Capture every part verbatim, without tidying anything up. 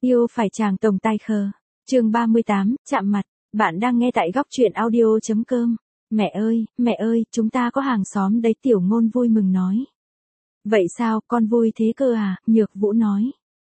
Yêu phải chàng tổng tài khờ. Chương ba mươi tám, chạm mặt. Bạn đang nghe tại góc truyện audio chấm com. Mẹ ơi, mẹ ơi, chúng ta có hàng xóm đấy, Tiểu Ngôn vui mừng nói. Vậy sao, con vui thế cơ à, Nhược Vũ nói.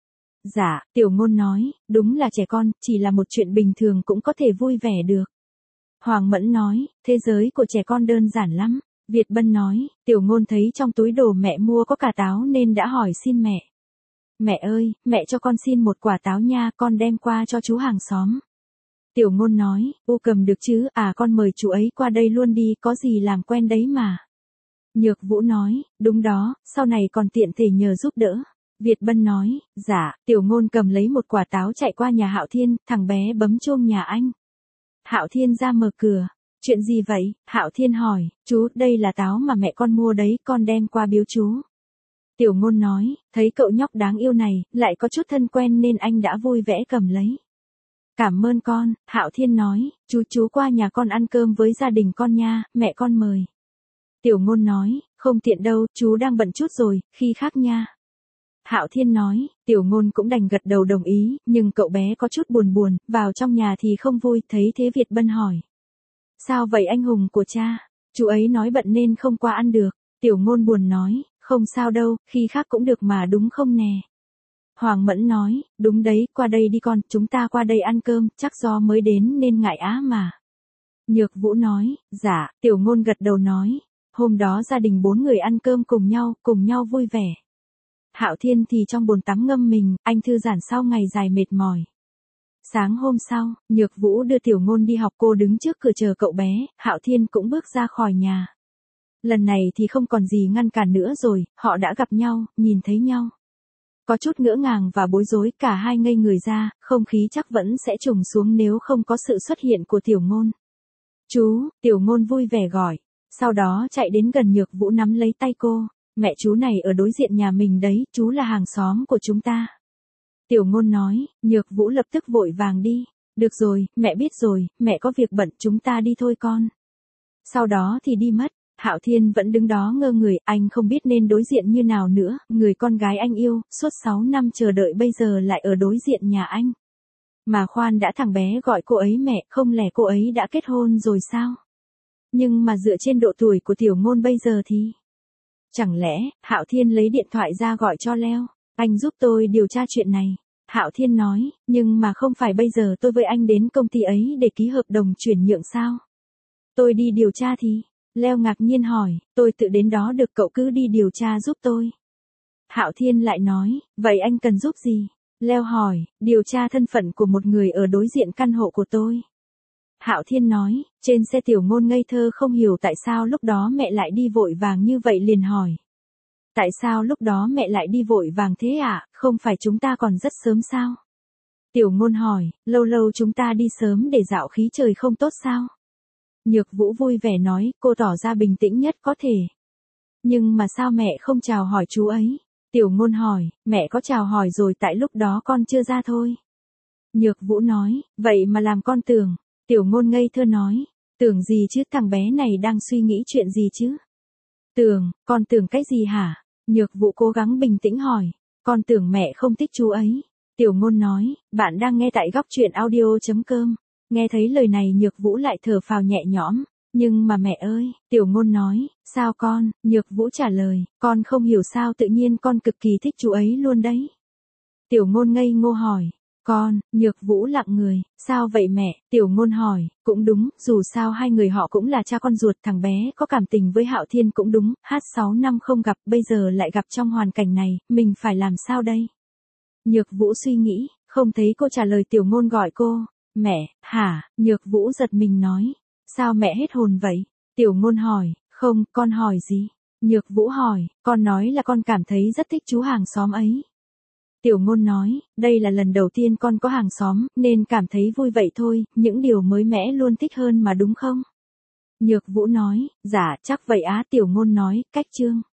Dạ, Tiểu Ngôn nói, đúng là trẻ con, chỉ là một chuyện bình thường cũng có thể vui vẻ được. Hoàng Mẫn nói, thế giới của trẻ con đơn giản lắm. Việt Bân nói, Tiểu Ngôn thấy trong túi đồ mẹ mua có cả táo nên đã hỏi xin mẹ. Mẹ ơi, mẹ cho con xin một quả táo nha, con đem qua cho chú hàng xóm. Tiểu Ngôn nói, u cầm được chứ, à con mời chú ấy qua đây luôn đi, có gì làm quen đấy mà. Nhược Vũ nói, đúng đó, sau này còn tiện thể nhờ giúp đỡ. Việt Bân nói, dạ, Tiểu Ngôn cầm lấy một quả táo chạy qua nhà Hạo Thiên, thằng bé bấm chuông nhà anh. Hạo Thiên ra mở cửa. Chuyện gì vậy? Hạo Thiên hỏi, chú, đây là táo mà mẹ con mua đấy, con đem qua biếu chú. Tiểu Ngôn nói, thấy cậu nhóc đáng yêu này, lại có chút thân quen nên anh đã vui vẻ cầm lấy. Cảm ơn con, Hạo Thiên nói, chú chú qua nhà con ăn cơm với gia đình con nha, mẹ con mời. Tiểu Ngôn nói, không tiện đâu, chú đang bận chút rồi, khi khác nha. Hạo Thiên nói, Tiểu Ngôn cũng đành gật đầu đồng ý, nhưng cậu bé có chút buồn buồn, vào trong nhà thì không vui, thấy thế Việt Bân hỏi. Sao vậy anh hùng của cha? Chú ấy nói bận nên không qua ăn được. Tiểu Ngôn buồn nói, không sao đâu, khi khác cũng được mà đúng không nè. Hoàng Mẫn nói, đúng đấy, qua đây đi con, chúng ta qua đây ăn cơm, chắc do mới đến nên ngại á mà. Nhược Vũ nói, dạ, Tiểu Ngôn gật đầu nói, hôm đó gia đình bốn người ăn cơm cùng nhau, cùng nhau vui vẻ. Hạo Thiên thì trong bồn tắm ngâm mình, anh thư giãn sau ngày dài mệt mỏi. Sáng hôm sau, Nhược Vũ đưa Tiểu Ngôn đi học, cô đứng trước cửa chờ cậu bé, Hạo Thiên cũng bước ra khỏi nhà. Lần này thì không còn gì ngăn cản nữa rồi, họ đã gặp nhau, nhìn thấy nhau. Có chút ngỡ ngàng và bối rối, cả hai ngây người ra, không khí chắc vẫn sẽ trùng xuống nếu không có sự xuất hiện của Tiểu Ngôn. Chú, Tiểu Ngôn vui vẻ gọi, sau đó chạy đến gần Nhược Vũ nắm lấy tay cô, mẹ chú này ở đối diện nhà mình đấy, chú là hàng xóm của chúng ta. Tiểu Ngôn nói, Nhược Vũ lập tức vội vàng đi, được rồi, mẹ biết rồi, mẹ có việc bận, chúng ta đi thôi con. Sau đó thì đi mất. Hạo Thiên vẫn đứng đó ngơ người, anh không biết nên đối diện như nào nữa, người con gái anh yêu, suốt sáu năm chờ đợi bây giờ lại ở đối diện nhà anh. Mà khoan đã, thằng bé gọi cô ấy mẹ, không lẽ cô ấy đã kết hôn rồi sao? Nhưng mà dựa trên độ tuổi của Tiểu Ngôn bây giờ thì... Chẳng lẽ, Hạo Thiên lấy điện thoại ra gọi cho Leo, anh giúp tôi điều tra chuyện này. Hạo Thiên nói, nhưng mà không phải bây giờ tôi với anh đến công ty ấy để ký hợp đồng chuyển nhượng sao? Tôi đi điều tra thì... Leo ngạc nhiên hỏi, tôi tự đến đó được, cậu cứ đi điều tra giúp tôi. Hạo Thiên lại nói, vậy anh cần giúp gì? Leo hỏi, điều tra thân phận của một người ở đối diện căn hộ của tôi. Hạo Thiên nói, trên xe. Tiểu Ngôn ngây thơ không hiểu tại sao lúc đó mẹ lại đi vội vàng như vậy, liền hỏi. Tại sao lúc đó mẹ lại đi vội vàng thế ạ, à? Không phải chúng ta còn rất sớm sao? Tiểu Ngôn hỏi, lâu lâu chúng ta đi sớm để dạo khí trời không tốt sao? Nhược Vũ vui vẻ nói, cô tỏ ra bình tĩnh nhất có thể. Nhưng mà sao mẹ không chào hỏi chú ấy? Tiểu Ngôn hỏi, mẹ có chào hỏi rồi, tại lúc đó con chưa ra thôi. Nhược Vũ nói, vậy mà làm con tưởng. Tiểu Ngôn ngây thơ nói, tưởng gì chứ, thằng bé này đang suy nghĩ chuyện gì chứ? Tưởng, con tưởng cái gì hả? Nhược Vũ cố gắng bình tĩnh hỏi, con tưởng mẹ không thích chú ấy. Tiểu Ngôn nói, bạn đang nghe tại góc truyện audio chấm com. Nghe thấy lời này Nhược Vũ lại thở phào nhẹ nhõm, nhưng mà mẹ ơi, Tiểu Ngôn nói, sao con? Nhược Vũ trả lời, con không hiểu sao tự nhiên con cực kỳ thích chú ấy luôn đấy. Tiểu Ngôn ngây ngô hỏi, con? Nhược Vũ lặng người, sao vậy mẹ? Tiểu Ngôn hỏi, cũng đúng, dù sao hai người họ cũng là cha con ruột, thằng bé có cảm tình với Hạo Thiên cũng đúng, hát sáu năm không gặp, bây giờ lại gặp trong hoàn cảnh này, mình phải làm sao đây? Nhược Vũ suy nghĩ, không thấy cô trả lời. Tiểu Ngôn gọi cô. Mẹ, hả? Nhược Vũ giật mình nói, sao mẹ hết hồn vậy? Tiểu Ngôn hỏi, không, con hỏi gì? Nhược Vũ hỏi, con nói là con cảm thấy rất thích chú hàng xóm ấy. Tiểu Ngôn nói, đây là lần đầu tiên con có hàng xóm, nên cảm thấy vui vậy thôi, những điều mới mẻ luôn thích hơn mà đúng không? Nhược Vũ nói, dạ, chắc vậy á. Tiểu Ngôn nói, cách chương.